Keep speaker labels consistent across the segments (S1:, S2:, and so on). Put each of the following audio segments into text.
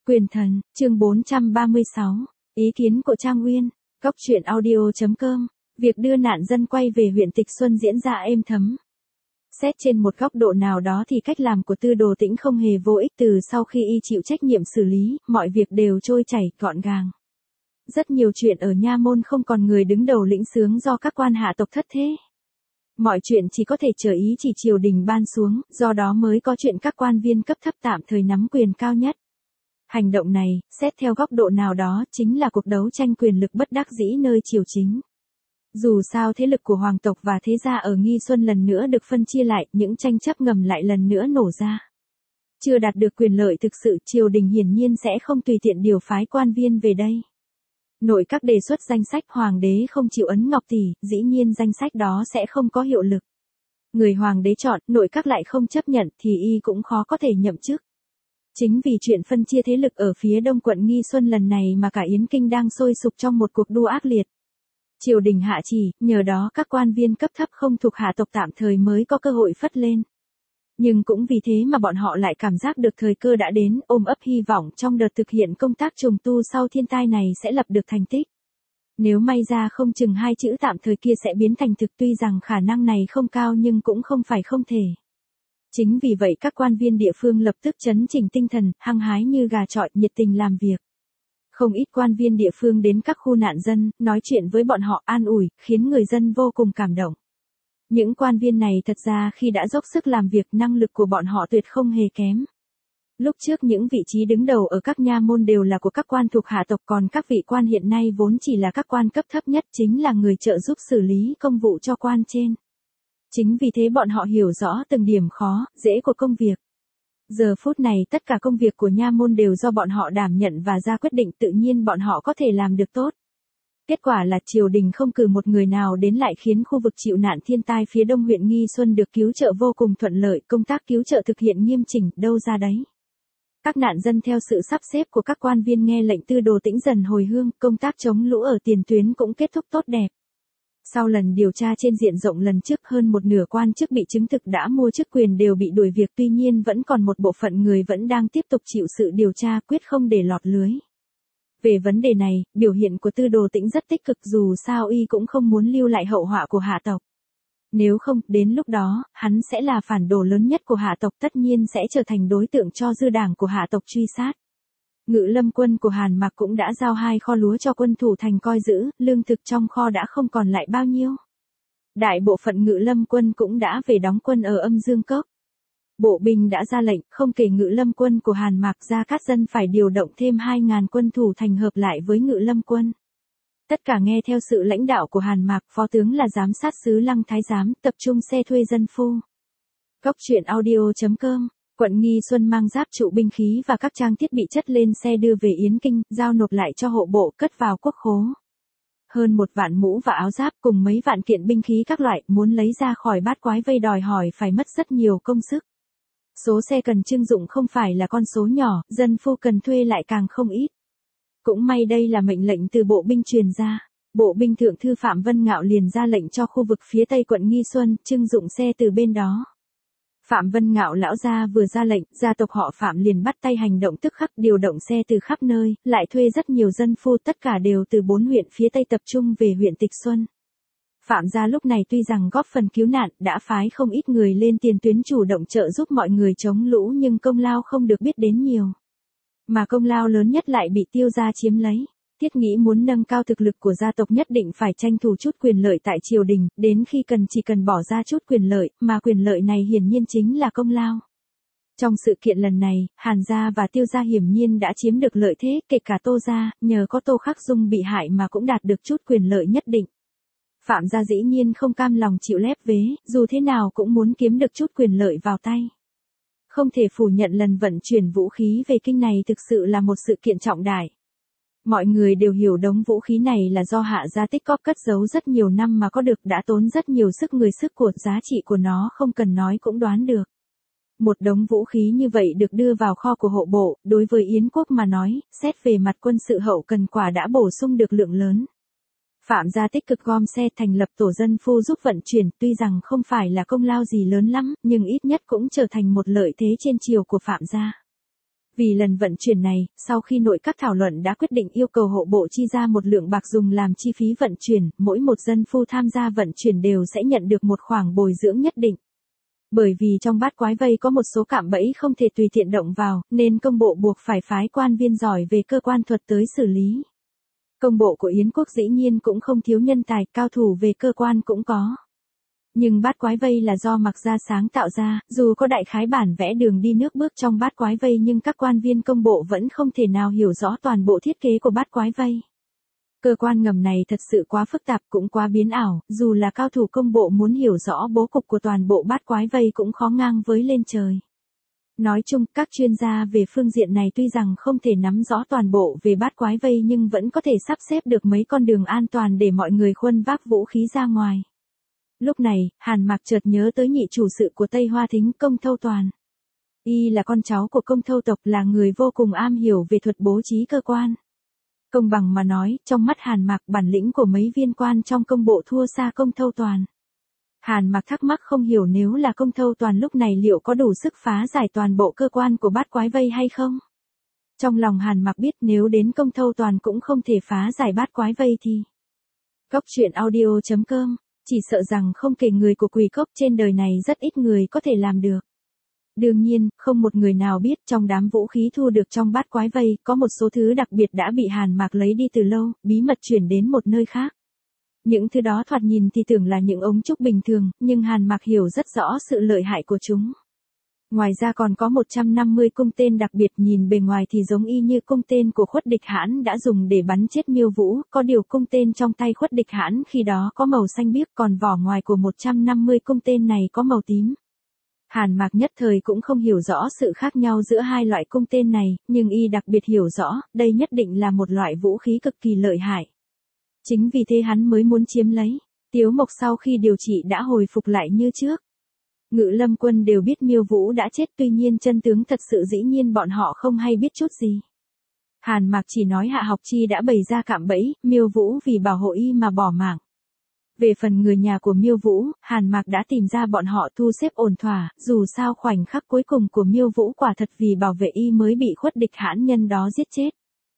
S1: Quyền thần, chương 436, ý kiến của Trang Uyên, Góc truyện audio.com, việc đưa nạn dân quay về huyện Tịch Xuân diễn ra êm thấm. Xét trên một góc độ nào đó thì cách làm của Tư Đồ Tĩnh không hề vô ích, từ sau khi y chịu trách nhiệm xử lý, mọi việc đều trôi chảy, gọn gàng. Rất nhiều chuyện ở nha môn không còn người đứng đầu lĩnh xướng do các quan hạ tộc thất thế. Mọi chuyện chỉ có thể chờ ý chỉ triều đình ban xuống, do đó mới có chuyện các quan viên cấp thấp tạm thời nắm quyền cao nhất. Hành động này, xét theo góc độ nào đó, chính là cuộc đấu tranh quyền lực bất đắc dĩ nơi triều chính. Dù sao thế lực của hoàng tộc và thế gia ở Nghi Xuân lần nữa được phân chia lại, những tranh chấp ngầm lại lần nữa nổ ra. Chưa đạt được quyền lợi thực sự, triều đình hiển nhiên sẽ không tùy tiện điều phái quan viên về đây. Nội các đề xuất danh sách, hoàng đế không chịu ấn ngọc tỷ, dĩ nhiên danh sách đó sẽ không có hiệu lực. Người hoàng đế chọn, nội các lại không chấp nhận thì y cũng khó có thể nhậm chức. Chính vì chuyện phân chia thế lực ở phía đông quận Nghi Xuân lần này mà cả Yến Kinh đang sôi sục trong một cuộc đua ác liệt. Triều đình hạ chỉ, nhờ đó các quan viên cấp thấp không thuộc hạ tộc tạm thời mới có cơ hội phất lên. Nhưng cũng vì thế mà bọn họ lại cảm giác được thời cơ đã đến, ôm ấp hy vọng trong đợt thực hiện công tác trùng tu sau thiên tai này sẽ lập được thành tích. Nếu may ra không chừng hai chữ tạm thời kia sẽ biến thành thực, tuy rằng khả năng này không cao nhưng cũng không phải không thể. Chính vì vậy các quan viên địa phương lập tức chấn chỉnh tinh thần, hăng hái như gà chọi, nhiệt tình làm việc. Không ít quan viên địa phương đến các khu nạn dân, nói chuyện với bọn họ, an ủi, khiến người dân vô cùng cảm động. Những quan viên này thật ra khi đã dốc sức làm việc, năng lực của bọn họ tuyệt không hề kém. Lúc trước những vị trí đứng đầu ở các nha môn đều là của các quan thuộc hạ tộc, còn các vị quan hiện nay vốn chỉ là các quan cấp thấp nhất, chính là người trợ giúp xử lý công vụ cho quan trên. Chính vì thế bọn họ hiểu rõ từng điểm khó, dễ của công việc. Giờ phút này tất cả công việc của nha môn đều do bọn họ đảm nhận và ra quyết định, tự nhiên bọn họ có thể làm được tốt. Kết quả là triều đình không cử một người nào đến, lại khiến khu vực chịu nạn thiên tai phía đông huyện Nghi Xuân được cứu trợ vô cùng thuận lợi, công tác cứu trợ thực hiện nghiêm chỉnh, đâu ra đấy. Các nạn dân theo sự sắp xếp của các quan viên nghe lệnh Tư Đồ Tĩnh dần hồi hương, công tác chống lũ ở tiền tuyến cũng kết thúc tốt đẹp. Sau lần điều tra trên diện rộng lần trước, hơn một nửa quan chức bị chứng thực đã mua chức quyền đều bị đuổi việc, tuy nhiên vẫn còn một bộ phận người vẫn đang tiếp tục chịu sự điều tra, quyết không để lọt lưới. Về vấn đề này, biểu hiện của Tư Đồ Tĩnh rất tích cực, dù sao y cũng không muốn lưu lại hậu họa của hạ tộc. Nếu không, đến lúc đó, hắn sẽ là phản đồ lớn nhất của hạ tộc, tất nhiên sẽ trở thành đối tượng cho dư đảng của hạ tộc truy sát. Ngự lâm quân của Hàn Mạc cũng đã giao 2 kho lúa cho quân thủ thành coi giữ, lương thực trong kho đã không còn lại bao nhiêu. Đại bộ phận ngự lâm quân cũng đã về đóng quân ở Âm Dương Cốc. Bộ binh đã ra lệnh, không kể ngự lâm quân của Hàn Mạc, Gia Cát Dân phải điều động thêm 2.000 quân thủ thành hợp lại với ngự lâm quân. Tất cả nghe theo sự lãnh đạo của Hàn Mạc, phó tướng là giám sát sứ Lăng Thái Giám, tập trung xe thuê dân phu. Góc truyện audio.com. Quận Nghi Xuân mang giáp trụ, binh khí và các trang thiết bị chất lên xe đưa về Yến Kinh, giao nộp lại cho hộ bộ, cất vào quốc khố. Hơn 1 vạn mũ và áo giáp cùng mấy vạn kiện binh khí các loại, muốn lấy ra khỏi bát quái vây đòi hỏi phải mất rất nhiều công sức. Số xe cần trưng dụng không phải là con số nhỏ, dân phu cần thuê lại càng không ít. Cũng may đây là mệnh lệnh từ bộ binh truyền ra. Bộ binh thượng thư Phạm Vân Ngạo liền ra lệnh cho khu vực phía tây quận Nghi Xuân, trưng dụng xe từ bên đó. Phạm Vân Ngạo lão gia vừa ra lệnh, gia tộc họ Phạm liền bắt tay hành động tức khắc, điều động xe từ khắp nơi, lại thuê rất nhiều dân phu, tất cả đều từ 4 huyện phía tây tập trung về huyện Tịch Xuân. Phạm gia lúc này tuy rằng góp phần cứu nạn, đã phái không ít người lên tiền tuyến chủ động trợ giúp mọi người chống lũ, nhưng công lao không được biết đến nhiều. Mà công lao lớn nhất lại bị Tiêu gia chiếm lấy. Thiết nghĩ muốn nâng cao thực lực của gia tộc nhất định phải tranh thủ chút quyền lợi tại triều đình, đến khi cần chỉ cần bỏ ra chút quyền lợi, mà quyền lợi này hiển nhiên chính là công lao. Trong sự kiện lần này, Hàn gia và Tiêu gia hiển nhiên đã chiếm được lợi thế, kể cả Tô gia, nhờ có Tô Khắc Dung bị hại mà cũng đạt được chút quyền lợi nhất định. Phạm gia dĩ nhiên không cam lòng chịu lép vế, dù thế nào cũng muốn kiếm được chút quyền lợi vào tay. Không thể phủ nhận lần vận chuyển vũ khí về kinh này thực sự là một sự kiện trọng đại. Mọi người đều hiểu đống vũ khí này là do Hạ gia tích cóp cất giấu rất nhiều năm mà có được, đã tốn rất nhiều sức người sức của, giá trị của nó không cần nói cũng đoán được. Một đống vũ khí như vậy được đưa vào kho của hộ bộ, đối với Yến quốc mà nói, xét về mặt quân sự hậu cần quả đã bổ sung được lượng lớn. Phạm gia tích cực gom xe, thành lập tổ dân phu giúp vận chuyển, tuy rằng không phải là công lao gì lớn lắm, nhưng ít nhất cũng trở thành một lợi thế trên triều của Phạm gia. Vì lần vận chuyển này, sau khi nội các thảo luận đã quyết định yêu cầu hộ bộ chi ra một lượng bạc dùng làm chi phí vận chuyển, mỗi một dân phu tham gia vận chuyển đều sẽ nhận được một khoản bồi dưỡng nhất định. Bởi vì trong bát quái vây có một số cạm bẫy không thể tùy tiện động vào, nên công bộ buộc phải phái quan viên giỏi về cơ quan thuật tới xử lý. Công bộ của Yến quốc dĩ nhiên cũng không thiếu nhân tài, cao thủ về cơ quan cũng có. Nhưng bát quái vây là do Mạc Gia sáng tạo ra, dù có đại khái bản vẽ đường đi nước bước trong bát quái vây nhưng các quan viên công bộ vẫn không thể nào hiểu rõ toàn bộ thiết kế của bát quái vây. Cơ quan ngầm này thật sự quá phức tạp cũng quá biến ảo, dù là cao thủ công bộ muốn hiểu rõ bố cục của toàn bộ bát quái vây cũng khó ngang với lên trời. Nói chung, các chuyên gia về phương diện này tuy rằng không thể nắm rõ toàn bộ về bát quái vây nhưng vẫn có thể sắp xếp được mấy con đường an toàn để mọi người khuân vác vũ khí ra ngoài. Lúc này, Hàn Mạc chợt nhớ tới nhị chủ sự của Tây Hoa Thính, Công Thâu Toàn. Y là con cháu của Công Thâu tộc, là người vô cùng am hiểu về thuật bố trí cơ quan. Công bằng mà nói, trong mắt Hàn Mạc, bản lĩnh của mấy viên quan trong công bộ thua xa Công Thâu Toàn. Hàn Mạc thắc mắc không hiểu nếu là Công Thâu Toàn lúc này liệu có đủ sức phá giải toàn bộ cơ quan của bát quái vây hay không? Trong lòng Hàn Mạc biết nếu đến Công Thâu Toàn cũng không thể phá giải bát quái vây thì... Góc truyện audio.com, chỉ sợ rằng không kể người của Quỷ Cốc trên đời này rất ít người có thể làm được. Đương nhiên, không một người nào biết trong đám vũ khí thu được trong bát quái vây, có một số thứ đặc biệt đã bị Hàn Mạc lấy đi từ lâu, bí mật chuyển đến một nơi khác. Những thứ đó thoạt nhìn thì tưởng là những ống trúc bình thường, nhưng Hàn Mạc hiểu rất rõ sự lợi hại của chúng. Ngoài ra còn có 150 cung tên đặc biệt, nhìn bề ngoài thì giống y như cung tên của Khuất Địch Hãn đã dùng để bắn chết Miêu Vũ, có điều cung tên trong tay Khuất Địch Hãn khi đó có màu xanh biếc, còn vỏ ngoài của 150 cung tên này có màu tím. Hàn Mạc nhất thời cũng không hiểu rõ sự khác nhau giữa hai loại cung tên này, nhưng y đặc biệt hiểu rõ, đây nhất định là một loại vũ khí cực kỳ lợi hại. Chính vì thế hắn mới muốn chiếm lấy. Tiếu Mộc sau khi điều trị đã hồi phục lại như trước. Ngự Lâm quân đều biết Miêu Vũ đã chết, tuy nhiên chân tướng thật sự dĩ nhiên bọn họ không hay biết chút gì. Hàn Mạc chỉ nói Hạ Học Chi đã bày ra cạm bẫy, Miêu Vũ vì bảo hộ y mà bỏ mạng. Về phần người nhà của Miêu Vũ, Hàn Mạc đã tìm ra bọn họ thu xếp ổn thỏa, dù sao khoảnh khắc cuối cùng của Miêu Vũ quả thật vì bảo vệ y mới bị Khuất Địch Hãn nhân đó giết chết.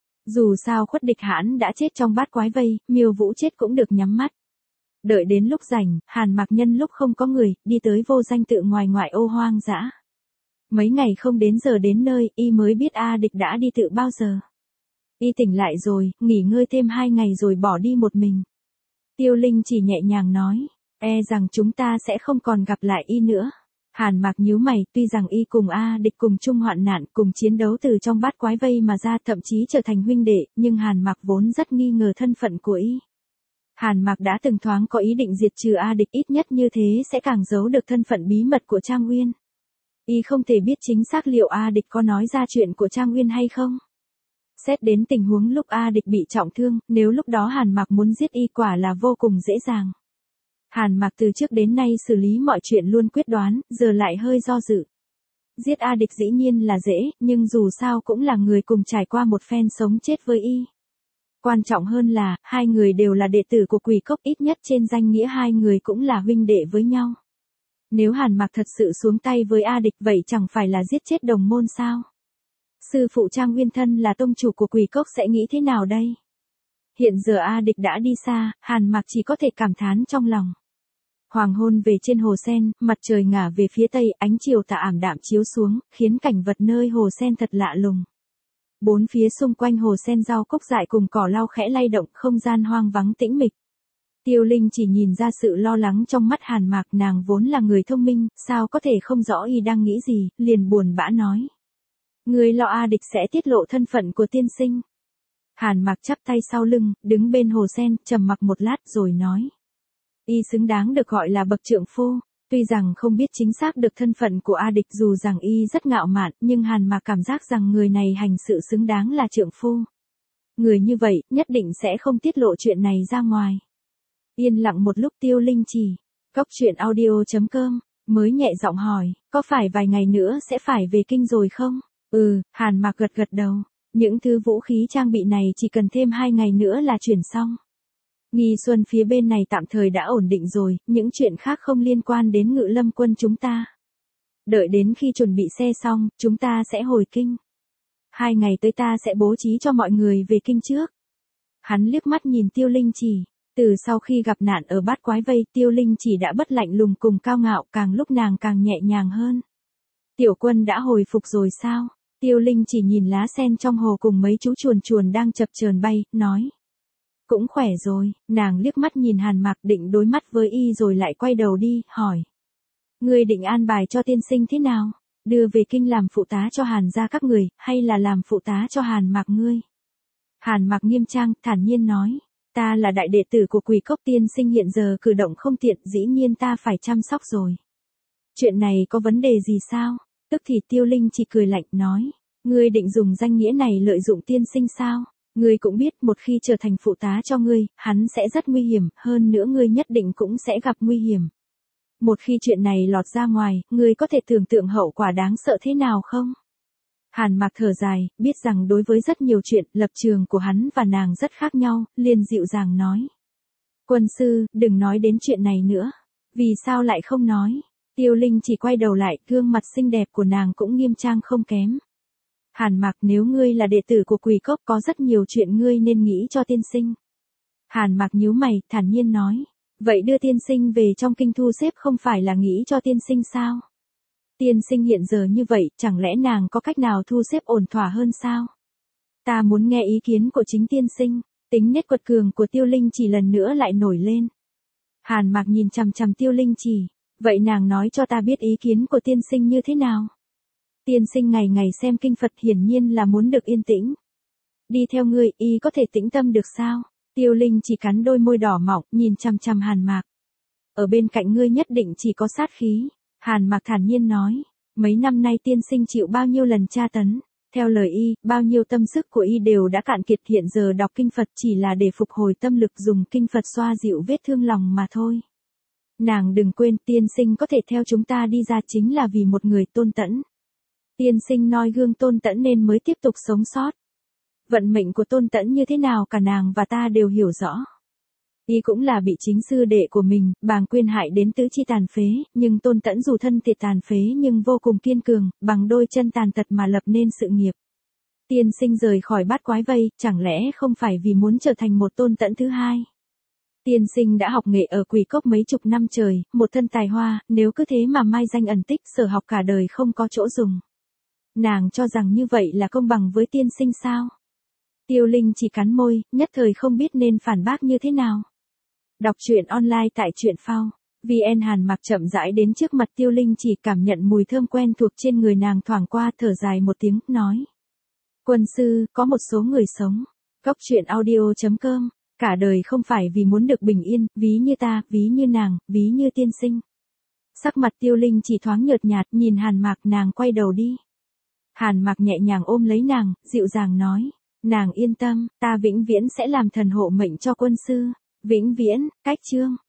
S1: Dù sao Khuất Địch Hãn đã chết trong bát quái vây, Miêu Vũ chết cũng được nhắm mắt. Đợi đến lúc rảnh, Hàn Mạc nhân lúc không có người, đi tới Vô Danh tự ngoài ngoại ô hoang dã. Mấy ngày không đến giờ đến nơi, y mới biết A Địch đã đi tự bao giờ. Y tỉnh lại rồi, nghỉ ngơi thêm 2 ngày rồi bỏ đi một mình. Tiêu Linh chỉ nhẹ nhàng nói, rằng chúng ta sẽ không còn gặp lại y nữa. Hàn Mạc nhíu mày, tuy rằng y cùng A Địch cùng chung hoạn nạn, cùng chiến đấu từ trong bát quái vây mà ra, thậm chí trở thành huynh đệ, nhưng Hàn Mạc vốn rất nghi ngờ thân phận của y. Hàn Mạc đã từng thoáng có ý định diệt trừ A Địch, ít nhất như thế sẽ càng giấu được thân phận bí mật của Trang Uyên. Y không thể biết chính xác liệu A Địch có nói ra chuyện của Trang Uyên hay không. Xét đến tình huống lúc A Địch bị trọng thương, nếu lúc đó Hàn Mạc muốn giết y quả là vô cùng dễ dàng. Hàn Mạc từ trước đến nay xử lý mọi chuyện luôn quyết đoán, giờ lại hơi do dự. Giết A Địch dĩ nhiên là dễ, nhưng dù sao cũng là người cùng trải qua một phen sống chết với y. Quan trọng hơn là, hai người đều là đệ tử của Quỷ Cốc, ít nhất trên danh nghĩa hai người cũng là huynh đệ với nhau. Nếu Hàn Mạc thật sự xuống tay với A Địch vậy chẳng phải là giết chết đồng môn sao? Sư phụ Trang Uyên thân là tông chủ của Quỷ Cốc sẽ nghĩ thế nào đây? Hiện giờ A Địch đã đi xa, Hàn Mạc chỉ có thể cảm thán trong lòng. Hoàng hôn về trên hồ sen, mặt trời ngả về phía tây, ánh chiều tà ảm đạm chiếu xuống, khiến cảnh vật nơi hồ sen thật lạ lùng. Bốn phía xung quanh hồ sen rau cúc dại cùng cỏ lau khẽ lay động, không gian hoang vắng tĩnh mịch. Tiêu Linh chỉ nhìn ra sự lo lắng trong mắt Hàn Mạc, nàng vốn là người thông minh, sao có thể không rõ y đang nghĩ gì, liền buồn bã nói. Người lo A Địch sẽ tiết lộ thân phận của tiên sinh. Hàn Mạc chắp tay sau lưng, đứng bên hồ sen, trầm mặc một lát rồi nói. Y xứng đáng được gọi là bậc trượng phu. Tuy rằng không biết chính xác được thân phận của A Địch, dù rằng y rất ngạo mạn, nhưng Hàn Mạc cảm giác rằng người này hành sự xứng đáng là trượng phu. Người như vậy, nhất định sẽ không tiết lộ chuyện này ra ngoài. Yên lặng một lúc Tiêu Linh chỉ. Góc truyện audio.com, mới nhẹ giọng hỏi, có phải vài ngày nữa sẽ phải về kinh rồi không? Hàn Mạc gật gật đầu. Những thứ vũ khí trang bị này chỉ cần thêm 2 ngày nữa là chuyển xong. Nghi Xuân phía bên này tạm thời đã ổn định rồi, những chuyện khác không liên quan đến Ngự Lâm quân chúng ta. Đợi đến khi chuẩn bị xe xong, chúng ta sẽ hồi kinh. 2 ngày tới ta sẽ bố trí cho mọi người về kinh trước. Hắn liếc mắt nhìn Tiêu Linh Chỉ. Từ sau khi gặp nạn ở bát quái vây, Tiêu Linh Chỉ đã bất lạnh lùng cùng cao ngạo, càng lúc nàng càng nhẹ nhàng hơn. Tiểu Quân đã hồi phục rồi sao? Tiêu Linh Chỉ nhìn lá sen trong hồ cùng mấy chú chuồn chuồn đang chập chờn bay, nói. Cũng khỏe rồi, nàng liếc mắt nhìn Hàn Mạc định đối mắt với y rồi lại quay đầu đi, hỏi. Ngươi định an bài cho tiên sinh thế nào? Đưa về kinh làm phụ tá cho Hàn gia các người, hay là làm phụ tá cho Hàn Mạc ngươi? Hàn Mạc nghiêm trang, thản nhiên nói. Ta là đại đệ tử của Quỷ Cốc tiên sinh, hiện giờ cử động không tiện, dĩ nhiên ta phải chăm sóc rồi. Chuyện này có vấn đề gì sao? Tức thì Tiêu Linh chỉ cười lạnh nói. Ngươi định dùng danh nghĩa này lợi dụng tiên sinh sao? Ngươi cũng biết một khi trở thành phụ tá cho ngươi, hắn sẽ rất nguy hiểm, hơn nữa ngươi nhất định cũng sẽ gặp nguy hiểm. Một khi chuyện này lọt ra ngoài, ngươi có thể tưởng tượng hậu quả đáng sợ thế nào không? Hàn Mạc thở dài, biết rằng đối với rất nhiều chuyện, lập trường của hắn và nàng rất khác nhau, liền dịu dàng nói. Quân sư, đừng nói đến chuyện này nữa. Vì sao lại không nói? Tiêu Linh chỉ quay đầu lại, gương mặt xinh đẹp của nàng cũng nghiêm trang không kém. Hàn Mạc, nếu ngươi là đệ tử của Quỷ Cốc có rất nhiều chuyện ngươi nên nghĩ cho tiên sinh. Hàn Mạc nhíu mày, thản nhiên nói. Vậy đưa tiên sinh về trong kinh thu xếp không phải là nghĩ cho tiên sinh sao? Tiên sinh hiện giờ như vậy, chẳng lẽ nàng có cách nào thu xếp ổn thỏa hơn sao? Ta muốn nghe ý kiến của chính tiên sinh. Tính nét quật cường của Tiêu Linh chỉ lần nữa lại nổi lên. Hàn Mạc nhìn chằm chằm Tiêu Linh chỉ. Vậy nàng nói cho ta biết ý kiến của tiên sinh như thế nào? Tiên sinh ngày ngày xem kinh Phật hiển nhiên là muốn được yên tĩnh. Đi theo ngươi, y có thể tĩnh tâm được sao? Tiêu Linh chỉ cắn đôi môi đỏ mọng, nhìn chằm chằm Hàn Mạc. Ở bên cạnh ngươi nhất định chỉ có sát khí. Hàn Mạc thản nhiên nói. Mấy năm nay tiên sinh chịu bao nhiêu lần tra tấn. Theo lời y, bao nhiêu tâm sức của y đều đã cạn kiệt, hiện giờ đọc kinh Phật chỉ là để phục hồi tâm lực, dùng kinh Phật xoa dịu vết thương lòng mà thôi. Nàng đừng quên, tiên sinh có thể theo chúng ta đi ra chính là vì một người Tôn Tẫn. Tiên sinh noi gương Tôn Tẫn nên mới tiếp tục sống sót. Vận mệnh của Tôn Tẫn như thế nào cả nàng và ta đều hiểu rõ. Y cũng là bị chính sư đệ của mình, Bàng Quyên hại đến tứ chi tàn phế, nhưng Tôn Tẫn dù thân thể tàn phế nhưng vô cùng kiên cường, bằng đôi chân tàn tật mà lập nên sự nghiệp. Tiên sinh rời khỏi bát quái vây, chẳng lẽ không phải vì muốn trở thành một Tôn Tẫn thứ hai? Tiên sinh đã học nghệ ở Quỷ Cốc mấy chục năm trời, một thân tài hoa, nếu cứ thế mà mai danh ẩn tích, sở học cả đời không có chỗ dùng. Nàng cho rằng như vậy là công bằng với tiên sinh sao? Tiêu Linh chỉ cắn môi, nhất thời không biết nên phản bác như thế nào. Đọc truyện online tại truyện phao. VN. Hàn Mạc chậm rãi đến trước mặt Tiêu Linh chỉ, cảm nhận mùi thơm quen thuộc trên người nàng thoảng qua, thở dài một tiếng, nói. Quân sư, có một số người sống. Góc truyện audio.com. Cả đời không phải vì muốn được bình yên, ví như ta, ví như nàng, ví như tiên sinh. Sắc mặt Tiêu Linh chỉ thoáng nhợt nhạt, nhìn Hàn Mạc, nàng quay đầu đi. Hàn Mạc nhẹ nhàng ôm lấy nàng, dịu dàng nói. Nàng yên tâm, ta vĩnh viễn sẽ làm thần hộ mệnh cho quân sư. Vĩnh viễn, cách chương.